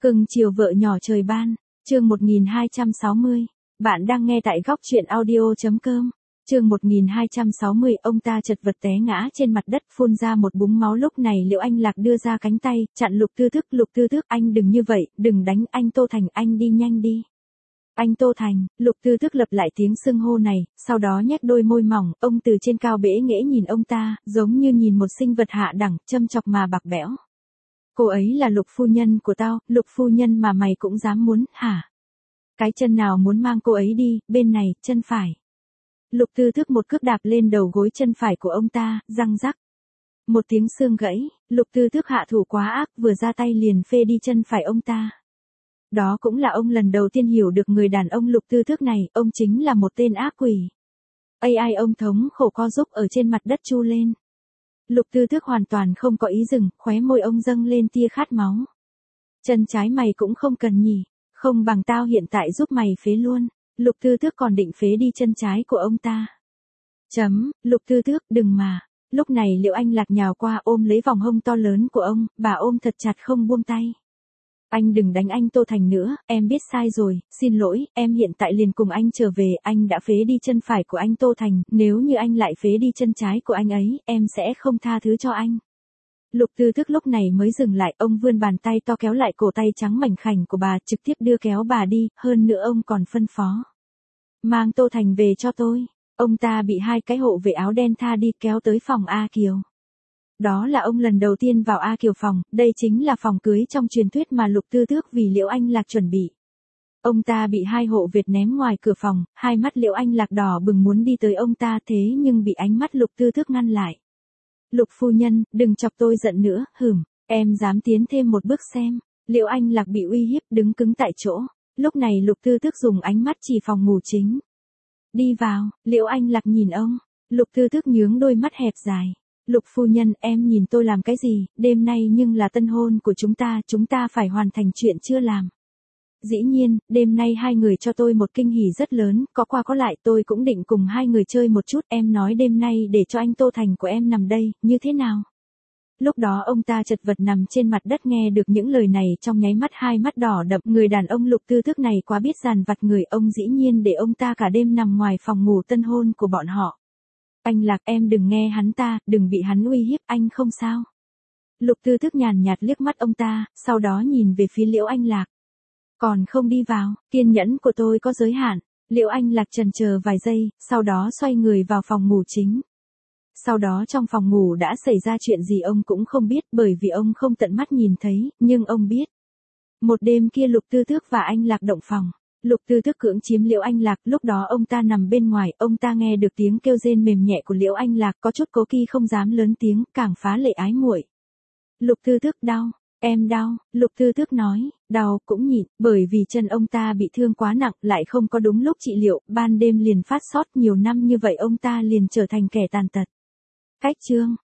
Cưng chiều vợ nhỏ trời ban, chương 1260. Bạn đang nghe tại góc truyện audio.com. Chương 1260, ông ta chật vật té ngã trên mặt đất phun ra một búng máu. Lúc này Liễu Anh Lạc đưa ra cánh tay, chặn Lục Tư Thức, anh đừng như vậy, đừng đánh anh Tô Thành, anh đi nhanh đi. Anh Tô Thành, Lục Tư Thức lập lại tiếng xưng hô này, sau đó nhếch đôi môi mỏng, ông từ trên cao bẽ nghễ nhìn ông ta, giống như nhìn một sinh vật hạ đẳng, châm chọc mà bạc bẽo. Cô ấy là Lục phu nhân của tao, Lục phu nhân mà mày cũng dám muốn, hả? Cái chân nào muốn mang cô ấy đi, bên này, chân phải. Lục Tư Thức một cước đạp lên đầu gối chân phải của ông ta, răng rắc. Một tiếng xương gãy, Lục Tư Thức hạ thủ quá ác, vừa ra tay liền phê đi chân phải ông ta. Đó cũng là ông lần đầu tiên hiểu được người đàn ông Lục Tư Thức này, ông chính là một tên ác quỷ. Ai ông thống khổ co giúp ở trên mặt đất chu lên. Lục Tư Thức hoàn toàn không có ý dừng, khóe môi ông dâng lên tia khát máu. Chân trái mày cũng không cần nhỉ, không bằng tao hiện tại giúp mày phế luôn. Lục Tư Thức còn định phế đi chân trái của ông ta. Lục Tư Thức, đừng mà. Lúc này Liễu Anh Lạc nhào qua ôm lấy vòng hông to lớn của ông, bà ôm thật chặt không buông tay. Anh đừng đánh anh Tô Thành nữa, em biết sai rồi, xin lỗi, em hiện tại liền cùng anh trở về, anh đã phế đi chân phải của anh Tô Thành, nếu như anh lại phế đi chân trái của anh ấy, em sẽ không tha thứ cho anh. Lục Tư Thức lúc này mới dừng lại, ông vươn bàn tay to kéo lại cổ tay trắng mảnh khảnh của bà, trực tiếp đưa kéo bà đi, hơn nữa ông còn phân phó. Mang Tô Thành về cho tôi. Ông ta bị hai cái hộ vệ áo đen tha đi kéo tới phòng A Kiều. Đó là ông lần đầu tiên vào A Kiều phòng, đây chính là phòng cưới trong truyền thuyết mà Lục Tư Thức vì Liễu Anh Lạc chuẩn bị. Ông ta bị hai hộ vệ ném ngoài cửa phòng, hai mắt Liễu Anh Lạc đỏ bừng muốn đi tới ông ta thế nhưng bị ánh mắt Lục Tư Thức ngăn lại. Lục phu nhân, đừng chọc tôi giận nữa, em dám tiến thêm một bước xem. Liễu Anh Lạc bị uy hiếp đứng cứng tại chỗ. Lúc này Lục Tư Thức dùng ánh mắt chỉ phòng ngủ chính. Đi vào, Liễu Anh Lạc nhìn ông. Lục Tư Thức nhướng đôi mắt hẹp dài. Lục phu nhân, em nhìn tôi làm cái gì, đêm nay nhưng là tân hôn của chúng ta phải hoàn thành chuyện chưa làm. Dĩ nhiên, đêm nay hai người cho tôi một kinh hỉ rất lớn, có qua có lại tôi cũng định cùng hai người chơi một chút, em nói đêm nay để cho anh Tô Thành của em nằm đây, như thế nào? Lúc đó ông ta chật vật nằm trên mặt đất nghe được những lời này trong nháy mắt hai mắt đỏ đậm, người đàn ông Lục Tư Thức này quá biết dàn vặt người, ông dĩ nhiên để ông ta cả đêm nằm ngoài phòng ngủ tân hôn của bọn họ. Anh Lạc, em đừng nghe hắn ta, đừng bị hắn uy hiếp, anh không sao. Lục Tư Thức nhàn nhạt liếc mắt ông ta, sau đó nhìn về phía Liễu Anh Lạc. Còn không đi vào, kiên nhẫn của tôi có giới hạn. Liễu Anh Lạc chần chờ vài giây, sau đó xoay người vào phòng ngủ chính. Sau đó trong phòng ngủ đã xảy ra chuyện gì ông cũng không biết bởi vì ông không tận mắt nhìn thấy, nhưng ông biết. Một đêm kia Lục Tư Thức và anh Lạc động phòng. Lục Tư Thức cưỡng chiếm Liễu Anh Lạc, lúc đó ông ta nằm bên ngoài, ông ta nghe được tiếng kêu rên mềm nhẹ của Liễu Anh Lạc, có chút cố kỳ không dám lớn tiếng, càng phá lệ ái muội. Lục Tư Thức đau, em đau, Lục Tư Thức nói, đau cũng nhịn, bởi vì chân ông ta bị thương quá nặng, lại không có đúng lúc trị liệu, ban đêm liền phát sốt, nhiều năm như vậy ông ta liền trở thành kẻ tàn tật. Cách chương